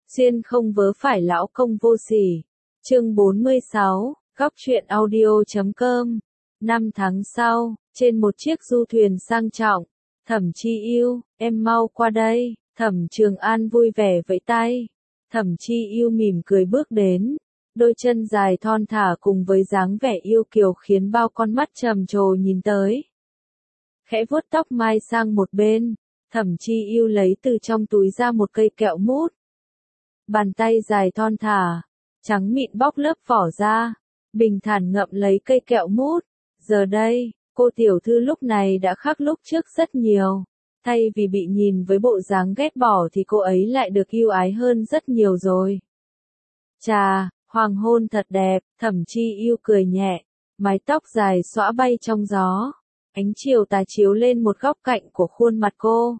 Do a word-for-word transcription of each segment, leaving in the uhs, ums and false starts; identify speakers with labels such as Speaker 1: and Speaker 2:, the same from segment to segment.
Speaker 1: Xuyên không vớ phải lão công vô sỉ. Chương bốn mươi sáu, góc truyện audio chấm com. Năm tháng sau, trên một chiếc du thuyền sang trọng, Thẩm Chi Yêu, em mau qua đây. Thẩm Trường An vui vẻ vẫy tay. Thẩm Chi Yêu mỉm cười bước đến, đôi chân dài thon thả cùng với dáng vẻ yêu kiều khiến bao con mắt trầm trồ nhìn tới. Khẽ vuốt tóc mai sang một bên, Thẩm Chi Yêu lấy từ trong túi ra một cây kẹo mút. Bàn tay dài thon thả, trắng mịn bóc lớp vỏ ra, bình thản ngậm lấy cây kẹo mút. Giờ đây, cô tiểu thư lúc này đã khác lúc trước rất nhiều. Thay vì bị nhìn với bộ dáng ghét bỏ thì cô ấy lại được yêu ái hơn rất nhiều rồi. Chà, hoàng hôn thật đẹp, Thẩm Chi Yêu cười nhẹ, mái tóc dài xõa bay trong gió. Ánh chiều tà chiếu lên một góc cạnh của khuôn mặt cô.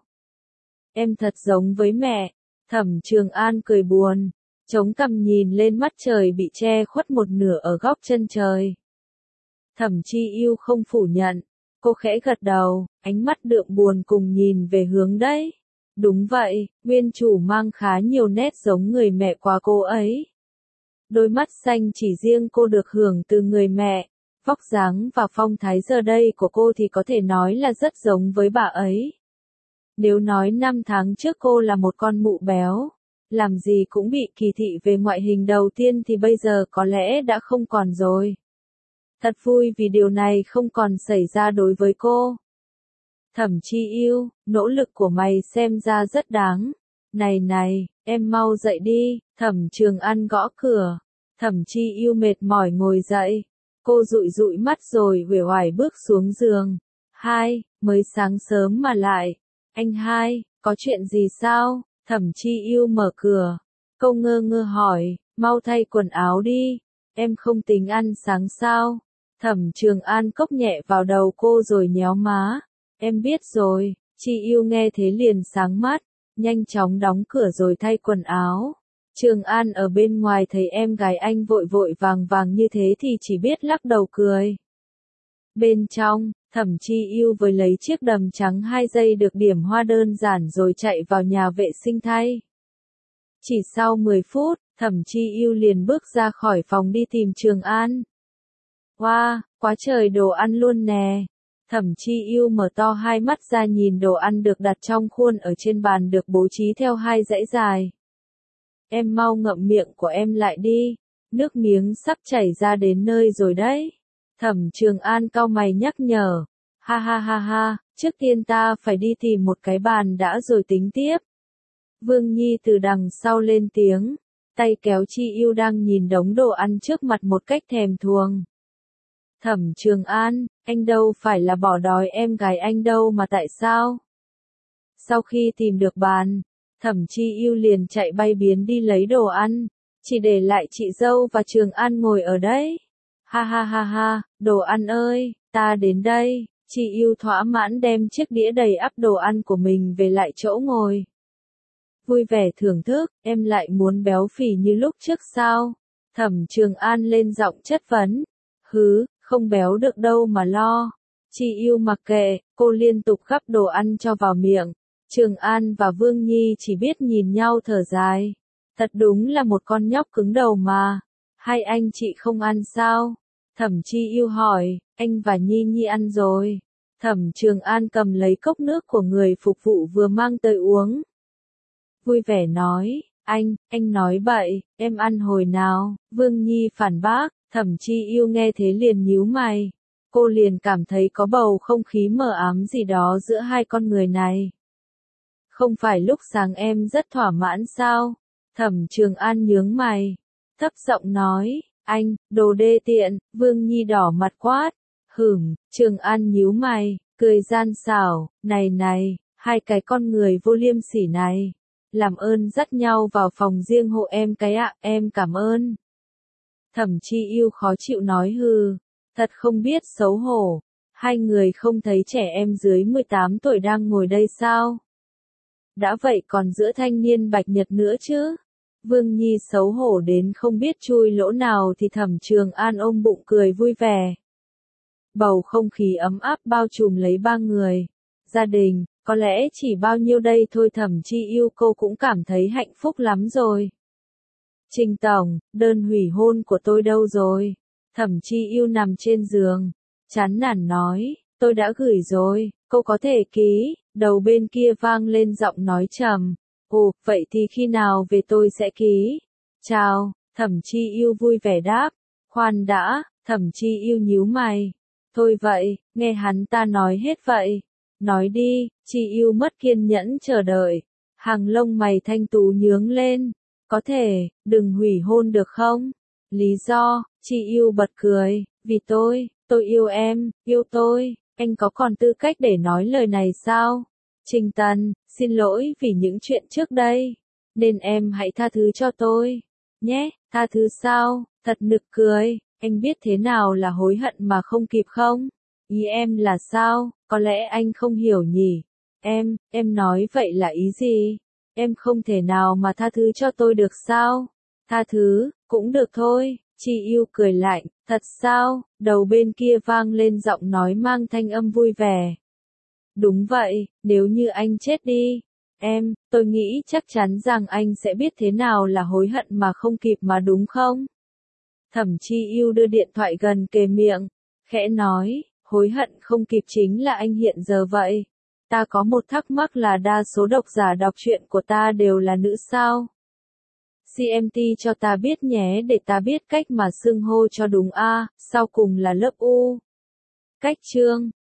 Speaker 1: Em thật giống với mẹ. Thẩm Trường An cười buồn, chống cằm nhìn lên mắt trời bị che khuất một nửa ở góc chân trời. Thẩm Chi Yêu không phủ nhận, cô khẽ gật đầu, ánh mắt đượm buồn cùng nhìn về hướng đấy. Đúng vậy, nguyên chủ mang khá nhiều nét giống người mẹ qua cô ấy. Đôi mắt xanh chỉ riêng cô được hưởng từ người mẹ, vóc dáng và phong thái giờ đây của cô thì có thể nói là rất giống với bà ấy. Nếu nói năm tháng trước cô là một con mụ béo, làm gì cũng bị kỳ thị về ngoại hình đầu tiên thì bây giờ có lẽ đã không còn rồi. Thật vui vì điều này không còn xảy ra đối với cô. Thẩm Chi Yêu, nỗ lực của mày xem ra rất đáng. Này này, em mau dậy đi. Thẩm Trường An gõ cửa. Thẩm Chi Yêu mệt mỏi ngồi dậy. Cô dụi dụi mắt rồi uể oải bước xuống giường. Hai, mới sáng sớm mà lại. Anh hai, có chuyện gì sao? Thẩm Chi Yêu mở cửa. Cô ngơ ngơ hỏi, mau thay quần áo đi. Em không tính ăn sáng sao? Thẩm Trường An cốc nhẹ vào đầu cô rồi nhéo má. Em biết rồi. Chi Yêu nghe thế liền sáng mắt, nhanh chóng đóng cửa rồi thay quần áo. Trường An ở bên ngoài thấy em gái anh vội vội vàng vàng như thế thì chỉ biết lắc đầu cười. Bên trong, Thẩm Chi Yêu với lấy chiếc đầm trắng hai dây được điểm hoa đơn giản rồi chạy vào nhà vệ sinh thay. Chỉ sau mười phút, Thẩm Chi Yêu liền bước ra khỏi phòng đi tìm Trường An. Wow, quá trời đồ ăn luôn nè. Thẩm Chi Yêu mở to hai mắt ra nhìn đồ ăn được đặt trong khuôn ở trên bàn được bố trí theo hai dãy dài. Em mau ngậm miệng của em lại đi, nước miếng sắp chảy ra đến nơi rồi đấy. Thẩm Trường An cau mày nhắc nhở. Ha ha ha ha, trước tiên ta phải đi tìm một cái bàn đã rồi tính tiếp. Vương Nhi từ đằng sau lên tiếng, tay kéo Chi Yêu đang nhìn đống đồ ăn trước mặt một cách thèm thuồng. Thẩm Trường An, anh đâu phải là bỏ đói em gái anh đâu mà tại sao? Sau khi tìm được bàn, Thẩm Chi Yêu liền chạy bay biến đi lấy đồ ăn, chỉ để lại chị dâu và Trường An ngồi ở đấy. Ha ha ha ha, đồ ăn ơi, ta đến đây. Chi Yêu thỏa mãn đem chiếc đĩa đầy ắp đồ ăn của mình về lại chỗ ngồi. Vui vẻ thưởng thức, em lại muốn béo phì như lúc trước sao? Thẩm Trường An lên giọng chất vấn. Hứ, không béo được đâu mà lo. Chi Yêu mặc kệ, cô liên tục gắp đồ ăn cho vào miệng. Trường An và Vương Nhi chỉ biết nhìn nhau thở dài. Thật đúng là một con nhóc cứng đầu mà. Hai anh chị không ăn sao? Thẩm Chi Yêu hỏi, anh và Nhi Nhi ăn rồi. Thẩm Trường An cầm lấy cốc nước của người phục vụ vừa mang tới uống. Vui vẻ nói, anh, anh nói bậy, em ăn hồi nào? Vương Nhi phản bác. Thẩm Chi Yêu nghe thế liền nhíu mày. Cô liền cảm thấy có bầu không khí mờ ám gì đó giữa hai con người này. Không phải lúc sáng em rất thỏa mãn sao? Thẩm Trường An nhướng mày, thấp giọng nói, anh, đồ đê tiện. Vương Nhi đỏ mặt quát. Hửm, Trường An nhíu mày, cười gian xảo, này này, hai cái con người vô liêm sỉ này. Làm ơn dắt nhau vào phòng riêng hộ em cái ạ, em cảm ơn. Thẩm Chi Yêu khó chịu nói hừ, thật không biết xấu hổ. Hai người không thấy trẻ em dưới mười tám tuổi đang ngồi đây sao? Đã vậy còn giữa thanh niên bạch nhật nữa chứ? Vương Nhi xấu hổ đến không biết chui lỗ nào thì Thẩm Trường An ôm bụng cười vui vẻ. Bầu không khí ấm áp bao trùm lấy ba người. Gia đình, có lẽ chỉ bao nhiêu đây thôi Thẩm Chi Yêu cô cũng cảm thấy hạnh phúc lắm rồi. Trình tổng, đơn hủy hôn của tôi đâu rồi? Thẩm Chi Yêu nằm trên giường, chán nản nói, tôi đã gửi rồi, cô có thể ký. Đầu bên kia vang lên giọng nói trầm. Ồ, vậy thì khi nào về tôi sẽ ký. Chào, Thẩm Chi Yêu vui vẻ đáp. Khoan đã, Thẩm Chi Yêu nhíu mày. Thôi vậy, nghe hắn ta nói hết vậy. Nói đi, Chi Yêu mất kiên nhẫn chờ đợi. Hàng lông mày thanh tú nhướng lên. Có thể, đừng hủy hôn được không? Lý do, Chi Yêu bật cười. Vì tôi, tôi yêu em, yêu tôi. Anh có còn tư cách để nói lời này sao? Trình Tần, xin lỗi vì những chuyện trước đây. Nên em hãy tha thứ cho tôi. Nhé, tha thứ sao? Thật nực cười. Anh biết thế nào là hối hận mà không kịp không? Ý em là sao? Có lẽ anh không hiểu nhỉ? Em, em nói vậy là ý gì? Em không thể nào mà tha thứ cho tôi được sao? Tha thứ, cũng được thôi. Chi Yêu cười lạnh, thật sao? Đầu bên kia vang lên giọng nói mang thanh âm vui vẻ. Đúng vậy, nếu như anh chết đi, em, tôi nghĩ chắc chắn rằng anh sẽ biết thế nào là hối hận mà không kịp mà đúng không? Thẩm Chi Yêu đưa điện thoại gần kề miệng, khẽ nói, hối hận không kịp chính là anh hiện giờ vậy. Ta có một thắc mắc là đa số độc giả đọc truyện của ta đều là nữ sao? xê em tê cho ta biết nhé để ta biết cách mà xưng hô cho đúng a, sau cùng là lớp U. Cách chương